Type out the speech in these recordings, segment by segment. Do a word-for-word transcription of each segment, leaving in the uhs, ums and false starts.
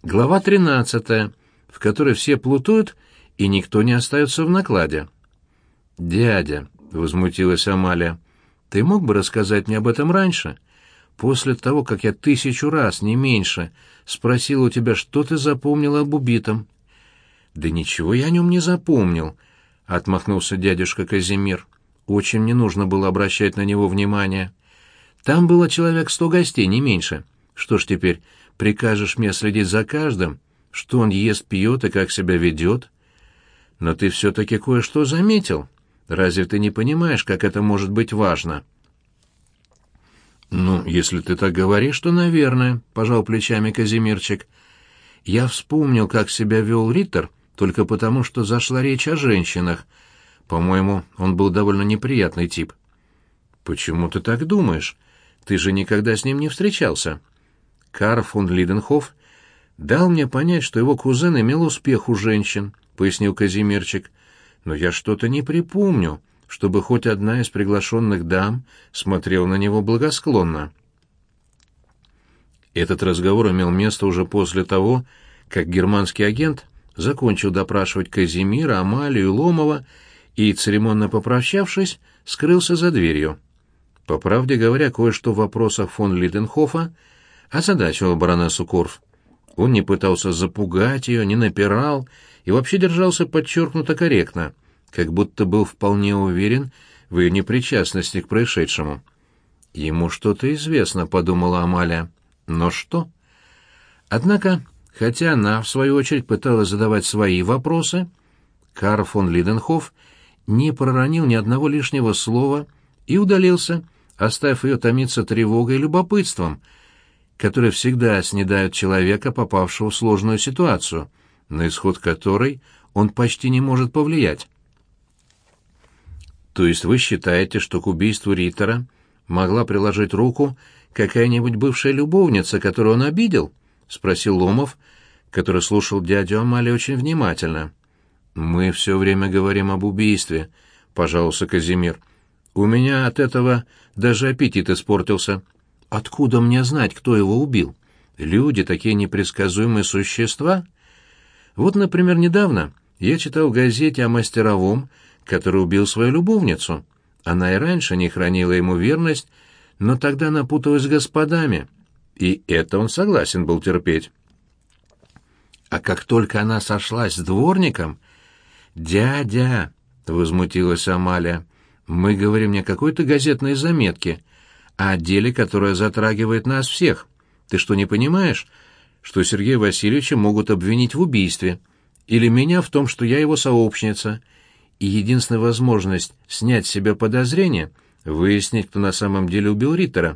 Глава тринадцатая, в которой все плутуют и никто не остается в накладе. «Дядя», — возмутилась Амалия, — «ты мог бы рассказать мне об этом раньше? После того, как я тысячу раз, не меньше, спросил у тебя, что ты запомнил об убитом». «Да ничего я о нем не запомнил», — отмахнулся дядюшка Казимир. «Очень не нужно было обращать на него внимание. Там было человек сто гостей, не меньше. Что ж теперь, прикажешь мне следить за каждым, что он ест, пьет и как себя ведет? Но ты все-таки кое-что заметил. Разве ты не понимаешь, как это может быть важно?» «Ну, если ты так говоришь, то, наверное», — пожал плечами Казимирчик. «Я вспомнил, как себя вел Риттер, только потому, что зашла речь о женщинах. По-моему, он был довольно неприятный тип». «Почему ты так думаешь? Ты же никогда с ним не встречался». «Карл фон Лиденхоф дал мне понять, что его кузен имел успех у женщин», — пояснил Казимирчик. «Но я что-то не припомню, чтобы хоть одна из приглашенных дам смотрела на него благосклонно». Этот разговор имел место уже после того, как германский агент закончил допрашивать Казимира, Амалию и Ломова и, церемонно попрощавшись, скрылся за дверью. По правде говоря, кое-что в вопросах фон Лиденхофа озадачило баронессу Корф. Он не пытался запугать ее, не напирал и вообще держался подчеркнуто корректно, как будто был вполне уверен в ее непричастности к происшедшему. «Ему что-то известно», — подумала Амалия. «Но что?» Однако, хотя она, в свою очередь, пыталась задавать свои вопросы, Карл фон Лиденхоф не проронил ни одного лишнего слова и удалился, оставив ее томиться тревогой и любопытством, которые всегда снедают человека, попавшего в сложную ситуацию, на исход которой он почти не может повлиять. «То есть вы считаете, что к убийству Риттера могла приложить руку какая-нибудь бывшая любовница, которую он обидел?» — спросил Ломов, который слушал дядю Амали очень внимательно. «Мы все время говорим об убийстве», — пожаловался Казимир. «У меня от этого даже аппетит испортился. Откуда мне знать, кто его убил? Люди — такие непредсказуемые существа. Вот, например, недавно я читал в газете о мастеровом, который убил свою любовницу. Она и раньше не хранила ему верность, но тогда напуталась с господами, и это он согласен был терпеть. А как только она сошлась с дворником... «Дядя!» — возмутилась Амалия. «Мы говорим не о какой-то газетной заметке, а о деле, которое затрагивает нас всех. Ты что, не понимаешь, что Сергея Васильевича могут обвинить в убийстве, или меня в том, что я его сообщница, и единственная возможность снять с себя подозрения — выяснить, кто на самом деле убил Риттера?»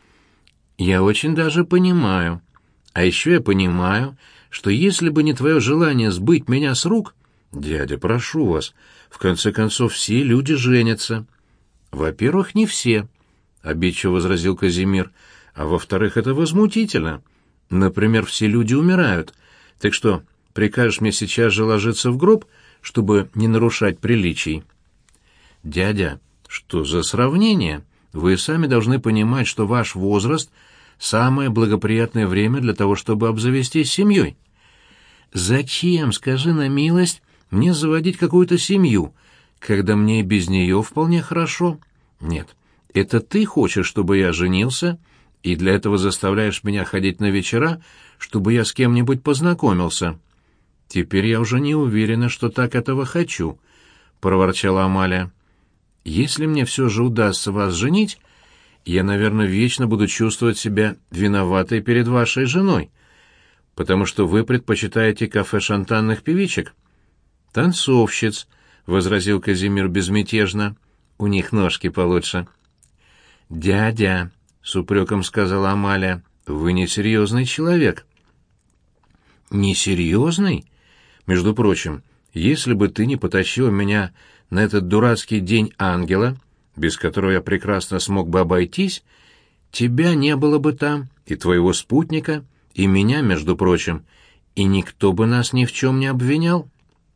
«Я очень даже понимаю. А еще я понимаю, что если бы не твое желание сбыть меня с рук...» «Дядя, прошу вас, в конце концов, все люди женятся». «Во-первых, не все», — обидчиво возразил Казимир, «а во-вторых, это возмутительно. Например, все люди умирают. Так что, прикажешь мне сейчас же ложиться в гроб, чтобы не нарушать приличий?» «Дядя, что за сравнение? Вы сами должны понимать, что ваш возраст — самое благоприятное время для того, чтобы обзавестись семьей». «Зачем, скажи на милость, мне заводить какую-то семью, когда мне и без нее вполне хорошо? Нет, это ты хочешь, чтобы я женился, и для этого заставляешь меня ходить на вечера, чтобы я с кем-нибудь познакомился». «Теперь я уже не уверена, что так этого хочу», — проворчала Амалия. «Если мне все же удастся вас женить, я, наверное, вечно буду чувствовать себя виноватой перед вашей женой, потому что вы предпочитаете кафе шантанных певичек». «Танцовщиц», — возразил Казимир безмятежно, — «у них ножки получше». «Дядя», — с упреком сказала Амалия, — «вы несерьезный человек». «Несерьезный? Между прочим, если бы ты не потащил меня на этот дурацкий день ангела, без которого я прекрасно смог бы обойтись, тебя не было бы там, и твоего спутника, и меня, между прочим, и никто бы нас ни в чем не обвинял».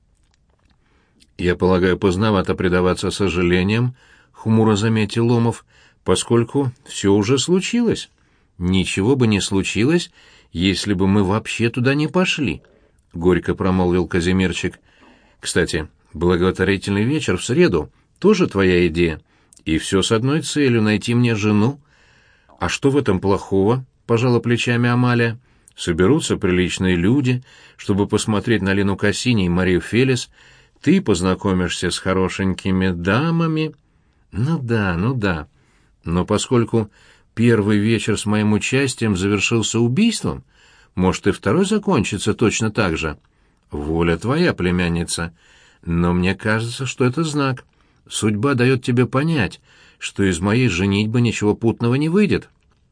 «Я полагаю, поздновато предаваться сожалениям», — хмуро заметил Ломов, — «поскольку все уже случилось. Ничего бы не случилось, если бы мы вообще туда не пошли», — горько промолвил Казимирчик. «Кстати, благотворительный вечер в среду тоже твоя идея, и все с одной целью — найти мне жену». «А что в этом плохого?» — пожала плечами Амалия. «Соберутся приличные люди, чтобы посмотреть на Лину Кассини и Марию Фелис. Ты познакомишься с хорошенькими дамами». «Ну да, ну да. Но поскольку первый вечер с моим участием завершился убийством, может, и второй закончится точно так же. Воля твоя, племянница. Но мне кажется, что это знак. Судьба дает тебе понять, что из моей женитьбы ничего путного не выйдет».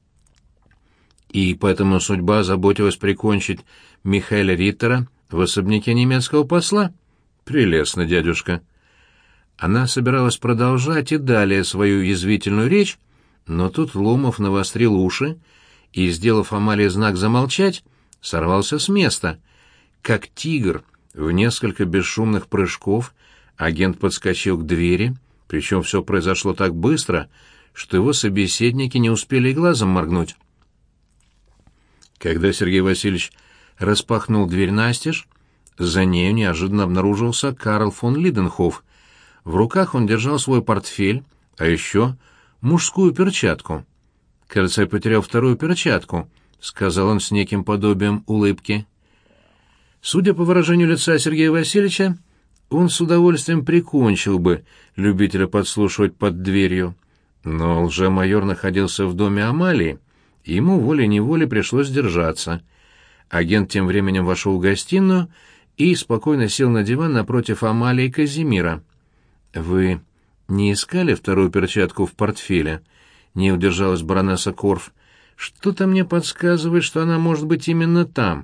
И поэтому судьба заботилась прикончить Михаэля Риттера в особняке немецкого посла? Прелестно, дядюшка. Она собиралась продолжать и далее свою язвительную речь, но тут Ломов навострил уши и, сделав Амалии знак замолчать, сорвался с места. Как тигр, в несколько бесшумных прыжков агент подскочил к двери, причем все произошло так быстро, что его собеседники не успели и глазом моргнуть. Когда Сергей Васильевич распахнул дверь настежь, за нею неожиданно обнаружился Карл фон Лиденхоф. В руках он держал свой портфель, а еще мужскую перчатку. «Кажется, я потерял вторую перчатку», — сказал он с неким подобием улыбки. Судя по выражению лица Сергея Васильевича, он с удовольствием прикончил бы любителя подслушивать под дверью. Но лжемайор находился в доме Амалии, и ему волей-неволей пришлось держаться. Агент тем временем вошел в гостиную и спокойно сел на диван напротив Амалии и Казимира. «Вы не искали вторую перчатку в портфеле?» — не удержалась баронесса Корф. «Что-то мне подсказывает, что она может быть именно там».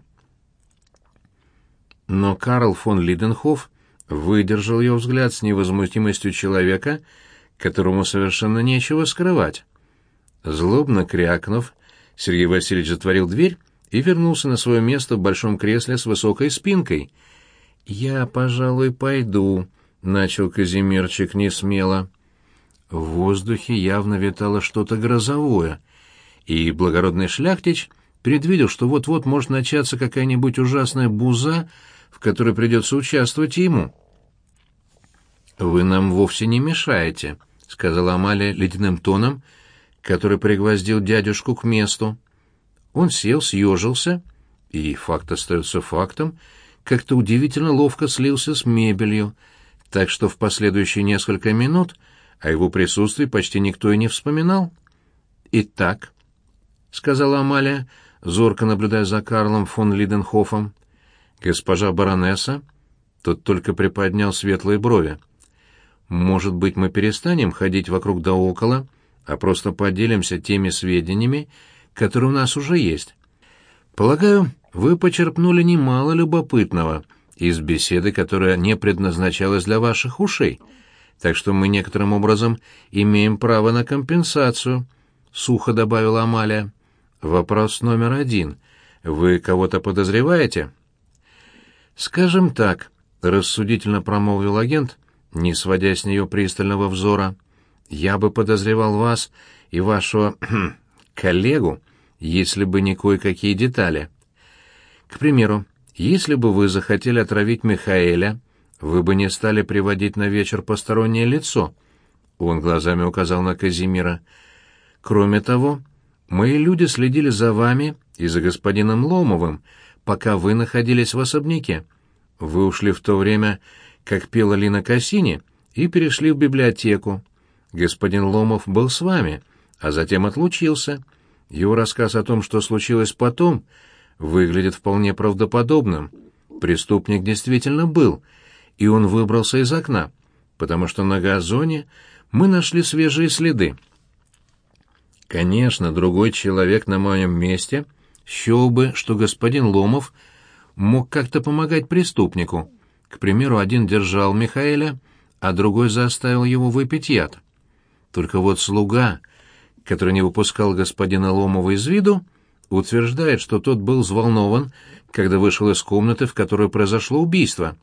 Но Карл фон Лиденхоф выдержал ее взгляд с невозмутимостью человека, которому совершенно нечего скрывать. Злобно крякнув, Сергей Васильевич затворил дверь и вернулся на свое место в большом кресле с высокой спинкой. «Я, пожалуй, пойду», — начал Казимирчик несмело. В воздухе явно витало что-то грозовое, и благородный шляхтич предвидел, что вот-вот может начаться какая-нибудь ужасная буза, в которой придется участвовать ему. «Вы нам вовсе не мешаете», — сказала Амалия ледяным тоном, который пригвоздил дядюшку к месту. Он сел, съежился, и факт остается фактом, как-то удивительно ловко слился с мебелью, так что в последующие несколько минут о его присутствии почти никто и не вспоминал. «Итак», — сказала Амалия, зорко наблюдая за Карлом фон Лиденхофом, — «госпожа баронесса», тот только приподнял светлые брови, — «может быть, мы перестанем ходить вокруг да около, а просто поделимся теми сведениями, которые у нас уже есть. Полагаю, вы почерпнули немало любопытного из беседы, которая не предназначалась для ваших ушей, так что мы некоторым образом имеем право на компенсацию», — сухо добавила Амалия. «Вопрос номер один. Вы кого-то подозреваете?» «Скажем так», — рассудительно промолвил агент, не сводя с нее пристального взора, — «я бы подозревал вас и вашего коллегу, если бы не кое-какие детали. К примеру, если бы вы захотели отравить Михаэля, вы бы не стали приводить на вечер постороннее лицо». Он глазами указал на Казимира. «Кроме того, мои люди следили за вами и за господином Ломовым, пока вы находились в особняке. Вы ушли в то время, как пела Лина Кассини, и перешли в библиотеку. Господин Ломов был с вами, а затем отлучился. Его рассказ о том, что случилось потом, выглядит вполне правдоподобным. Преступник действительно был, и он выбрался из окна, потому что на газоне мы нашли свежие следы. Конечно, другой человек на моем месте счел бы, что господин Ломов мог как-то помогать преступнику. К примеру, один держал Михаэля, а другой заставил его выпить яд. Только вот слуга, который не выпускал господина Ломова из виду, утверждает, что тот был взволнован, когда вышел из комнаты, в которой произошло убийство.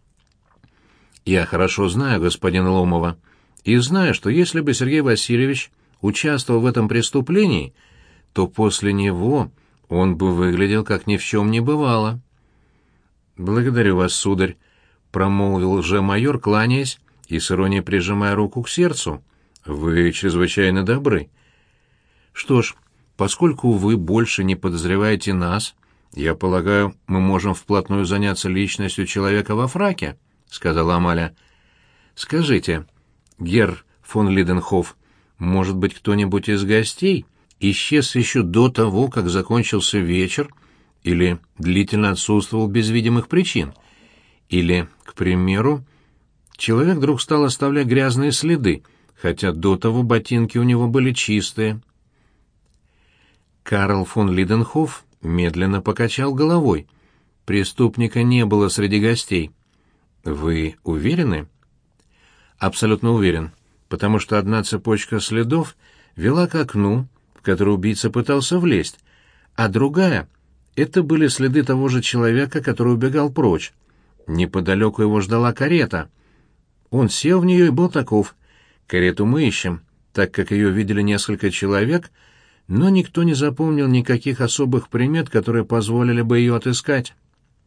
Я хорошо знаю господина Ломова и знаю, что если бы Сергей Васильевич участвовал в этом преступлении, то после него он бы выглядел, как ни в чем не бывало. «Благодарю вас, сударь», — промолвил лже-майор, кланяясь и с иронией прижимая руку к сердцу. «Вы чрезвычайно добры. Что ж, поскольку вы больше не подозреваете нас, я полагаю, мы можем вплотную заняться личностью человека во фраке», — сказала Амаля. «Скажите, герр фон Лиденхоф, может быть, кто-нибудь из гостей исчез еще до того, как закончился вечер, или длительно отсутствовал без видимых причин? Или, к примеру, человек вдруг стал оставлять грязные следы, хотя до того ботинки у него были чистые?» Карл фон Лиденхоф медленно покачал головой. Преступника не было среди гостей. «Вы уверены?» «Абсолютно уверен, потому что одна цепочка следов вела к окну, в которое убийца пытался влезть, а другая — это были следы того же человека, который убегал прочь. Неподалеку его ждала карета. Он сел в нее и был таков. Карету мы ищем, так как ее видели несколько человек, но никто не запомнил никаких особых примет, которые позволили бы ее отыскать».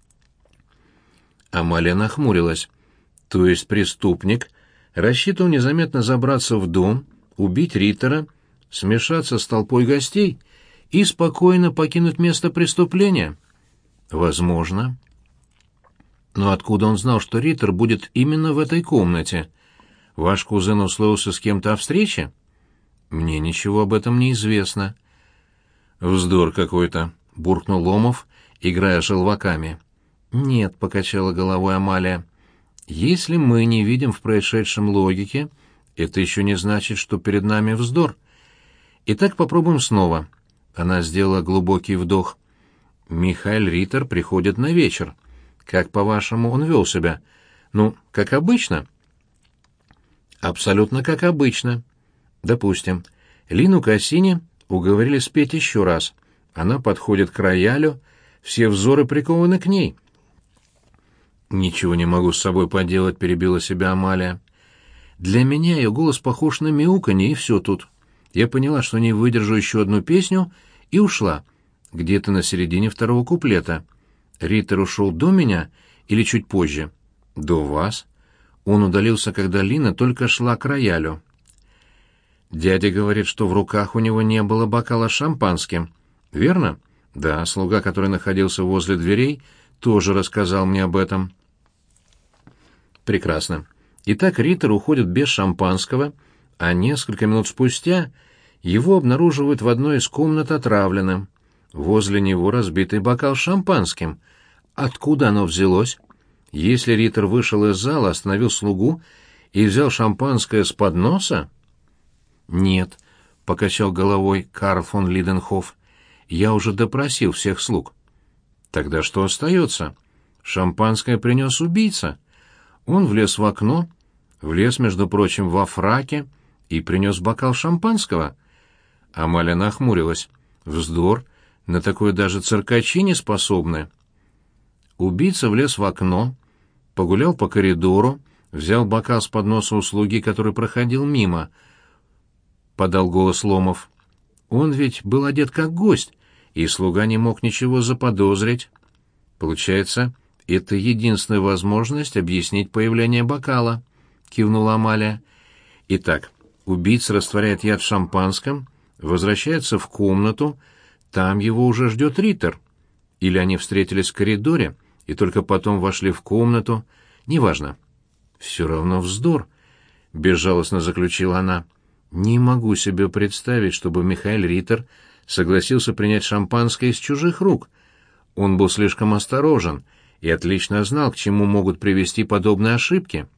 Амалия нахмурилась. «То есть преступник рассчитывал незаметно забраться в дом, убить Риттера, смешаться с толпой гостей и спокойно покинуть место преступления?» «Возможно». «Но откуда он знал, что Риттер будет именно в этой комнате? Ваш кузен условился с кем-то о встрече?» «Мне ничего об этом не известно». «Вздор какой-то», — буркнул Ломов, играя желваками. «Нет», — покачала головой Амалия. «Если мы не видим в происшедшем логики, это еще не значит, что перед нами вздор. Итак, попробуем снова». Она сделала глубокий вдох. «Михаэль Риттер приходит на вечер. Как, по-вашему, он вел себя? Ну, как обычно?» «Абсолютно как обычно. Допустим, Лину Кассини уговорили спеть еще раз. Она подходит к роялю, все взоры прикованы к ней». «Ничего не могу с собой поделать», — перебила себя Амалия. «Для меня ее голос похож на мяуканье, и все тут. Я поняла, что не выдержу еще одну песню, и ушла. Где-то на середине второго куплета. Риттер ушел до меня или чуть позже?» «До вас». Он удалился, когда Лина только шла к роялю. «Дядя говорит, что в руках у него не было бокала с шампанским. Верно?» «Да, слуга, который находился возле дверей, тоже рассказал мне об этом». «Прекрасно. Итак, Риттер уходит без шампанского, а несколько минут спустя его обнаруживают в одной из комнат отравленным. Возле него разбитый бокал с шампанским. Откуда оно взялось? Если Риттер вышел из зала, остановил слугу и взял шампанское с подноса?» «Нет», — покачал головой Карл фон Лиденхоф. «Я уже допросил всех слуг». «Тогда что остается? Шампанское принес убийца. Он влез в окно, влез, между прочим, во фраке и принес бокал шампанского». Амалия нахмурилась. «Вздор, на такое даже циркачи не способны». Убийца влез в окно, погулял по коридору, взял бокал с подноса у слуги, который проходил мимо. Подал голос Ломов. «Он ведь был одет как гость, и слуга не мог ничего заподозрить. Получается, это единственная возможность объяснить появление бокала», — кивнула Амалия. «Итак, убийца растворяет яд в шампанском, возвращается в комнату, там его уже ждет Риттер. Или они встретились в коридоре и только потом вошли в комнату. Неважно». «Все равно вздор», — безжалостно заключила она. «Не могу себе представить, чтобы Михаэль Риттер согласился принять шампанское из чужих рук. Он был слишком осторожен и отлично знал, к чему могут привести подобные ошибки».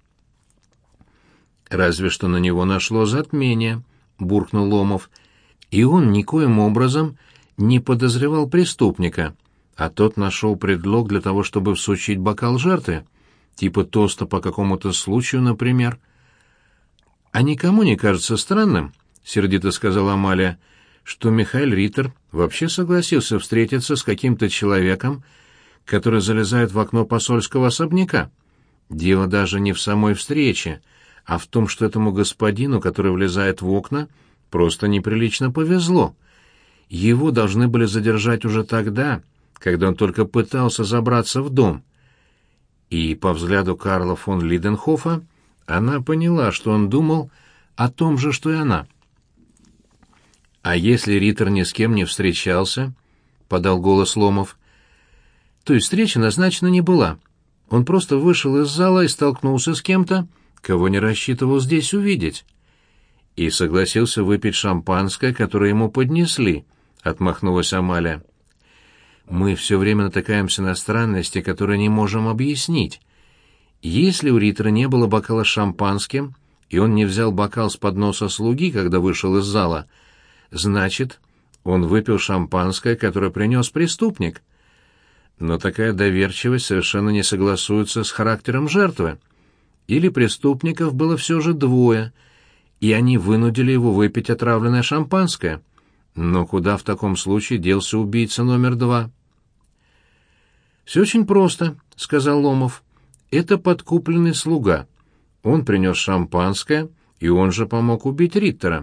«Разве что на него нашло затмение», — буркнул Ломов. «И он никоим образом не подозревал преступника, а тот нашел предлог для того, чтобы всучить бокал жертве, типа тоста по какому-то случаю, например». «А никому не кажется странным, — сердито сказала Амалия, — что Михаэль Риттер вообще согласился встретиться с каким-то человеком, который залезает в окно посольского особняка? Дело даже не в самой встрече, а в том, что этому господину, который влезает в окна, просто неприлично повезло. его должны были задержать уже тогда, когда он только пытался забраться в дом. И по взгляду Карла фон Лиденхофа она поняла, что он думал о том же, что и она. «А если Риттер ни с кем не встречался?» — подал голос Ломов. «То есть встреча назначена не была. Он просто вышел из зала и столкнулся с кем-то, кого не рассчитывал здесь увидеть. И согласился выпить шампанское, которое ему поднесли», — отмахнулась Амалия. «Мы все время натыкаемся на странности, которые не можем объяснить. Если у Риттера не было бокала с шампанским, и он не взял бокал с подноса слуги, когда вышел из зала, значит, он выпил шампанское, которое принес преступник. Но такая доверчивость совершенно не согласуется с характером жертвы. Или преступников было все же двое, и они вынудили его выпить отравленное шампанское. Но куда в таком случае делся убийца номер два?» «Все очень просто», — сказал Ломов. «Это подкупленный слуга. Он принес шампанское, и он же помог убить Риттера».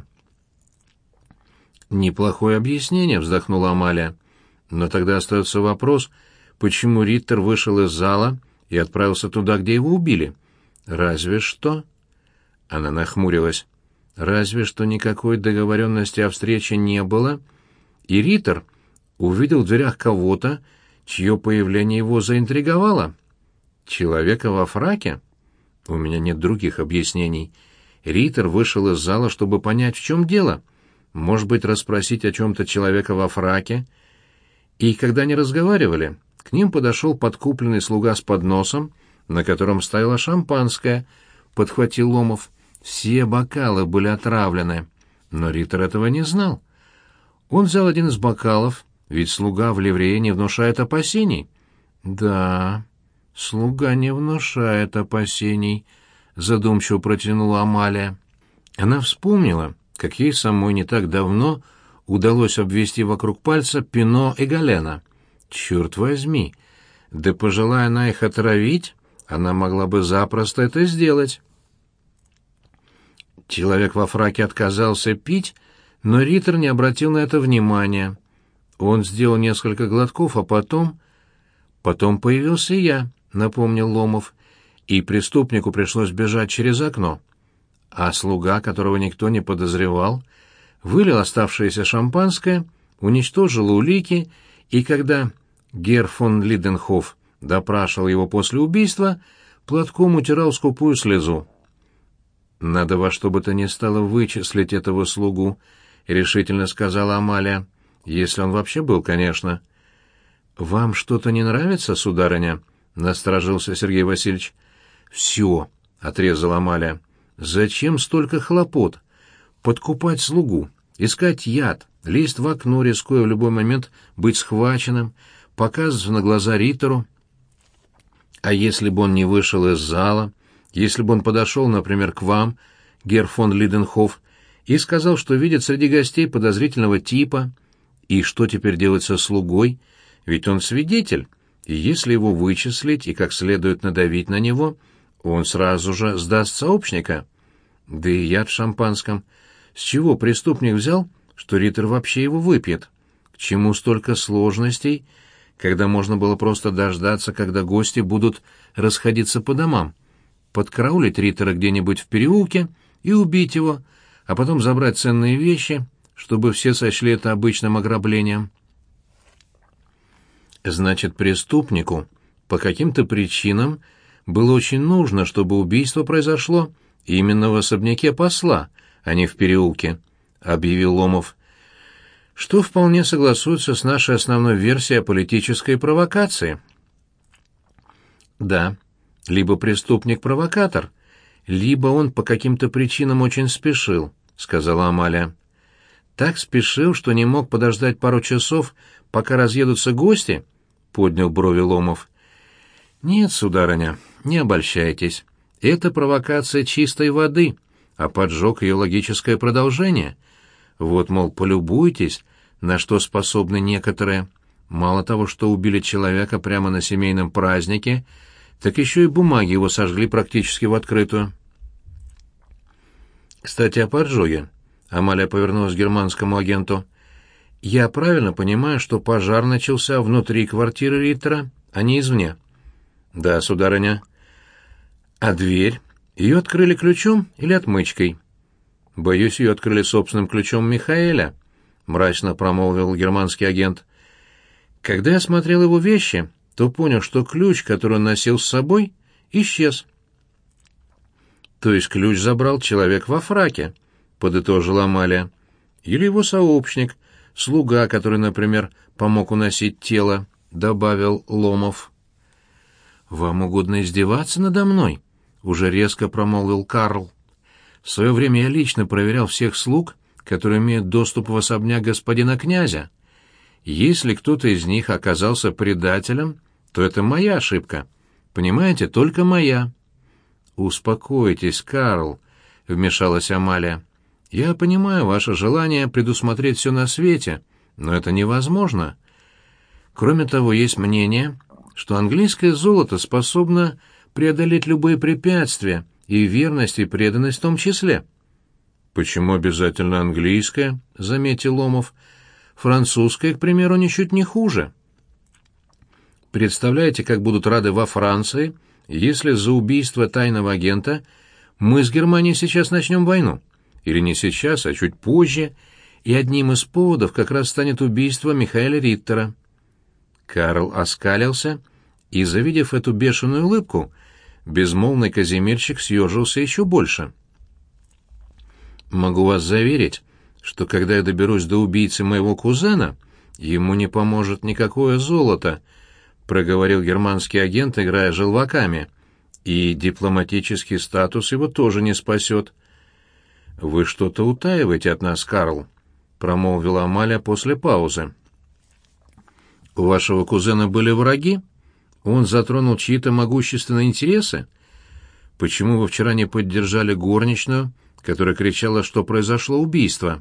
«Неплохое объяснение», — вздохнула Амалия. «Но тогда остается вопрос, почему Риттер вышел из зала и отправился туда, где его убили? Разве что...» Она нахмурилась. «Разве что никакой договоренности о встрече не было, и Риттер увидел в дверях кого-то, чье появление его заинтриговало. Человека во фраке? У меня нет других объяснений. Риттер вышел из зала, чтобы понять, в чем дело. Может быть, расспросить о чем-то человека во фраке. И когда они разговаривали, к ним подошел подкупленный слуга с подносом, на котором стояло шампанское, — подхватил Ломов. Все бокалы были отравлены, но Риттер этого не знал. Он взял один из бокалов, ведь слуга в ливрее не внушает опасений. Да, слуга не внушает опасений, задумчиво протянула Амалия. Она вспомнила, как ей самой не так давно удалось обвести вокруг пальца Пино и Галена. Черт возьми, да пожелая она их отравить, она могла бы запросто это сделать. Человек во фраке отказался пить, но Риттер не обратил на это внимания. Он сделал несколько глотков, а потом... Потом появился я, напомнил Ломов, и преступнику пришлось бежать через окно. А слуга, которого никто не подозревал, вылил оставшееся шампанское, уничтожил улики, и когда герр фон Лиденхоф допрашивал его после убийства, платком утирал скупую слезу. «Надо во что бы то ни стало вычислить этого слугу», — решительно сказала Амалия. «Если он вообще был, конечно». «Вам что-то не нравится, сударыня?» — насторожился Сергей Васильевич. «Все», — отрезала Амалия. «Зачем столько хлопот? Подкупать слугу, искать яд, лезть в окно, рискуя в любой момент быть схваченным, показываться на глаза Риттеру. А если бы он не вышел из зала, если бы он подошел, например, к вам, герр фон Лиденхоф, и сказал, что видит среди гостей подозрительного типа, и что теперь делать со слугой, ведь он свидетель, и если его вычислить и как следует надавить на него, он сразу же сдаст сообщника. Да и яд в шампанском. С чего преступник взял, что Риттер вообще его выпьет? К чему столько сложностей, когда можно было просто дождаться, когда гости будут расходиться по домам, подкараулить Риттера где-нибудь в переулке и убить его, а потом забрать ценные вещи, чтобы все сочли это обычным ограблением? Значит, преступнику по каким-то причинам было очень нужно, чтобы убийство произошло именно в особняке посла, а не в переулке, — объявил Ломов, — что вполне согласуется с нашей основной версией о политической провокации. Да, либо преступник провокатор, либо он по каким-то причинам очень спешил, — сказала Амалия. Так спешил, что не мог подождать пару часов, пока разъедутся гости, — поднял брови Ломов. Нет, сударыня, не обольщайтесь. Это провокация чистой воды, а поджог ее логическое продолжение. Вот, мол, полюбуйтесь, на что способны некоторые. Мало того, что убили человека прямо на семейном празднике, так еще и бумаги его сожгли практически в открытую. Кстати, о поджоге. Амалия повернулась к германскому агенту. Я правильно понимаю, что пожар начался внутри квартиры Риттера, а не извне? Да, сударыня. А дверь? Ее открыли ключом или отмычкой? Боюсь, ее открыли собственным ключом Михаэля, мрачно промолвил германский агент. Когда я смотрел его вещи, то понял, что ключ, который он носил с собой, исчез. То есть ключ забрал человек во фраке, подытожила Амалия. Или его сообщник, слуга, который, например, помог уносить тело, добавил Ломов. «Вам угодно издеваться надо мной?» — уже резко промолвил Карл. «В свое время я лично проверял всех слуг, которые имеют доступ в особняк господина князя. Если кто-то из них оказался предателем, то это моя ошибка. Понимаете, только моя». «Успокойтесь, Карл», — вмешалась Амалия. «Я понимаю ваше желание предусмотреть все на свете, но это невозможно. Кроме того, есть мнение, что английское золото способно преодолеть любые препятствия, и верность, и преданность в том числе». «Почему обязательно английское?» — заметил Ломов. «Французское, к примеру, ничуть не хуже. Представляете, как будут рады во Франции, если за убийство тайного агента мы с Германией сейчас начнем войну? Или не сейчас, а чуть позже, и одним из поводов как раз станет убийство Михаэля Риттера». Карл оскалился, и, завидев эту бешеную улыбку, безмолвный казимирчик съежился еще больше. «Могу вас заверить, что когда я доберусь до убийцы моего кузена, ему не поможет никакое золото», — проговорил германский агент, играя желваками, «и дипломатический статус его тоже не спасет». «Вы что-то утаиваете от нас, Карл», — промолвила Амалия после паузы. «У вашего кузена были враги? Он затронул чьи-то могущественные интересы? Почему вы вчера не поддержали горничную, которая кричала, что произошло убийство?»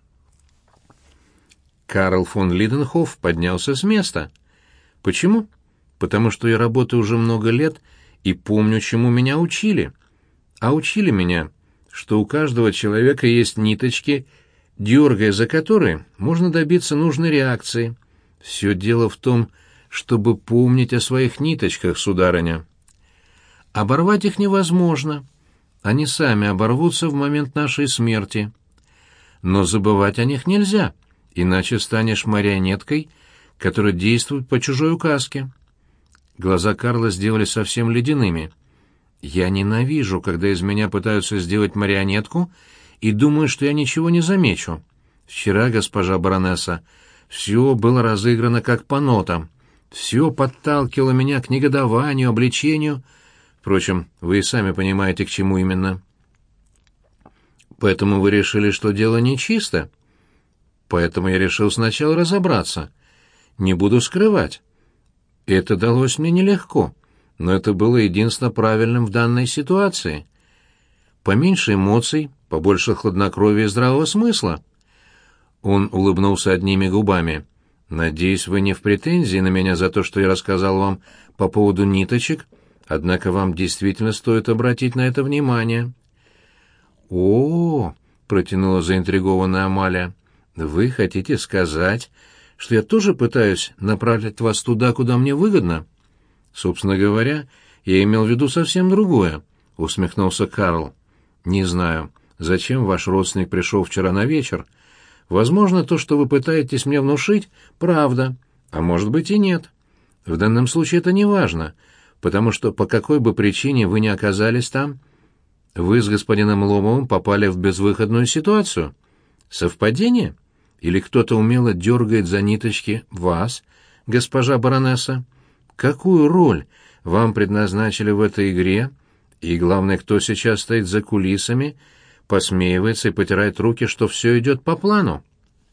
Карл фон Лиденхоф поднялся с места. «Почему? Потому что я работаю уже много лет и помню, чему меня учили. А учили меня, что у каждого человека есть ниточки, дергая за которые можно добиться нужной реакции. Все дело в том, чтобы помнить о своих ниточках, сударыня. Оборвать их невозможно. Они сами оборвутся в момент нашей смерти. Но забывать о них нельзя, иначе станешь марионеткой, которая действует по чужой указке». Глаза Карла сделали совсем ледяными. «Я ненавижу, когда из меня пытаются сделать марионетку и думаю, что я ничего не замечу. Вчера, госпожа баронесса, все было разыграно как по нотам. Все подталкивало меня к негодованию, обличению. Впрочем, вы и сами понимаете, к чему именно». «Поэтому вы решили, что дело нечисто?» «Поэтому я решил сначала разобраться. Не буду скрывать. Это далось мне нелегко, но это было единственно правильным в данной ситуации. Поменьше эмоций, побольше хладнокровия и здравого смысла». Он улыбнулся одними губами. «Надеюсь, вы не в претензии на меня за то, что я рассказал вам по поводу ниточек, однако вам действительно стоит обратить на это внимание». «О-о-о!» — протянула заинтригованная Амалия. «Вы хотите сказать, что я тоже пытаюсь направлять вас туда, куда мне выгодно?» «Собственно говоря, я имел в виду совсем другое», — усмехнулся Карл. «Не знаю, зачем ваш родственник пришел вчера на вечер. Возможно, то, что вы пытаетесь мне внушить, правда, а может быть и нет. В данном случае это не важно, потому что по какой бы причине вы не оказались там, вы с господином Ломовым попали в безвыходную ситуацию. Совпадение? Или кто-то умело дергает за ниточки вас, госпожа баронесса? Какую роль вам предназначили в этой игре? И главное, кто сейчас стоит за кулисами, посмеивается и потирает руки, что все идет по плану?»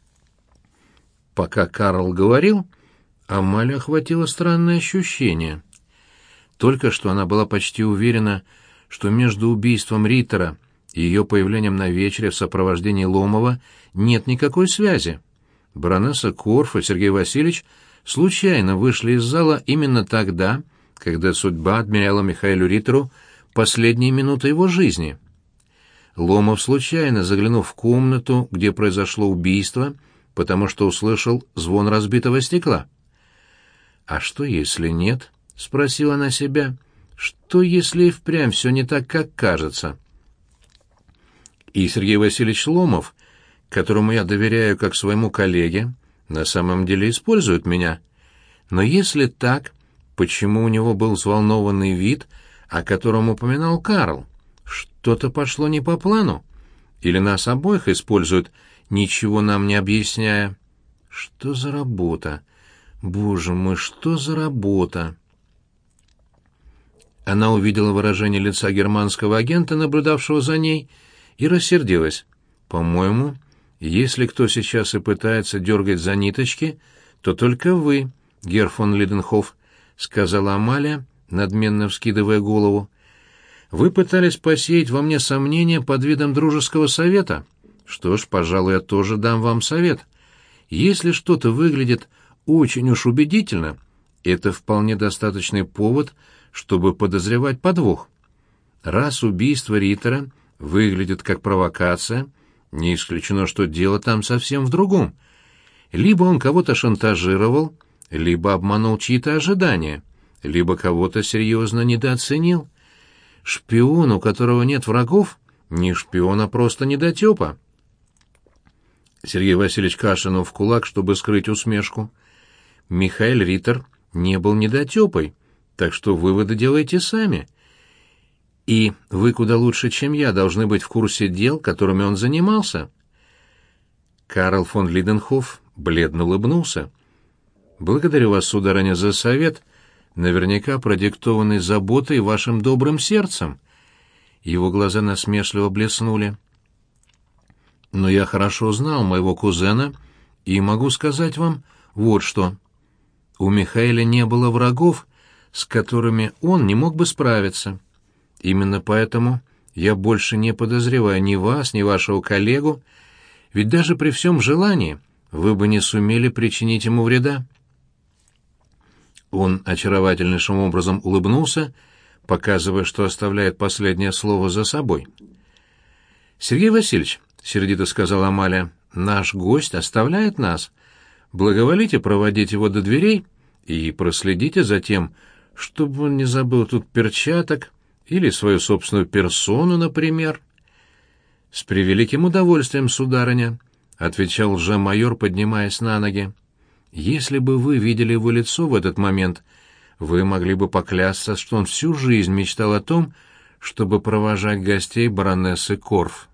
Пока Карл говорил, Амалию охватило странное ощущение. Только что она была почти уверена, что между убийством Риттера и ее появлением на вечере в сопровождении Ломова нет никакой связи. Баронесса Корф и Сергей Васильевич случайно вышли из зала именно тогда, когда судьба отмеряла Михаэлю Риттеру последние минуты его жизни. Ломов, случайно заглянув в комнату, где произошло убийство, потому что услышал звон разбитого стекла. «А что, если нет?» — спросила она себя. «Что, если и впрямь все не так, как кажется?» И Сергей Васильевич Ломов, которому я доверяю как своему коллеге, на самом деле использует меня. Но если так, почему у него был взволнованный вид, о котором упоминал Карл? Что-то пошло не по плану? Или нас обоих используют, ничего нам не объясняя? Что за работа? Боже мой, что за работа? Она увидела выражение лица германского агента, наблюдавшего за ней, и рассердилась. «По-моему, если кто сейчас и пытается дергать за ниточки, то только вы, герр фон Лиденхоф», — сказала Амалия, надменно вскидывая голову. «Вы пытались посеять во мне сомнения под видом дружеского совета. Что ж, пожалуй, я тоже дам вам совет. Если что-то выглядит очень уж убедительно, это вполне достаточный повод, чтобы подозревать подвох. Раз убийство Риттера выглядит как провокация, не исключено, что дело там совсем в другом. Либо он кого-то шантажировал, либо обманул чьи-то ожидания, либо кого-то серьезно недооценил. Шпион, у которого нет врагов, не шпион, а просто недотепа». Сергей Васильевич кашлянул в кулак, чтобы скрыть усмешку. «Михаил Риттер не был недотепой, так что выводы делайте сами. И вы куда лучше, чем я, должны быть в курсе дел, которыми он занимался». Карл фон Лиденхоф бледно улыбнулся. «Благодарю вас, сударыня, за совет, наверняка продиктованный заботой и вашим добрым сердцем». Его глаза насмешливо блеснули. «Но я хорошо знал моего кузена и могу сказать вам вот что. У Михаила не было врагов, с которыми он не мог бы справиться. Именно поэтому я больше не подозреваю ни вас, ни вашего коллегу, ведь даже при всем желании вы бы не сумели причинить ему вреда». Он очаровательнейшим образом улыбнулся, показывая, что оставляет последнее слово за собой. «Сергей Васильевич», — сердито сказала Амалия, — «наш гость оставляет нас. Благоволите проводить его до дверей и проследите за тем, чтобы он не забыл тут перчаток или свою собственную персону, например». «С превеликим удовольствием, сударыня», — отвечал лже-майор, поднимаясь на ноги. «Если бы вы видели его лицо в этот момент, вы могли бы поклясться, что он всю жизнь мечтал о том, чтобы провожать гостей баронессы Корф».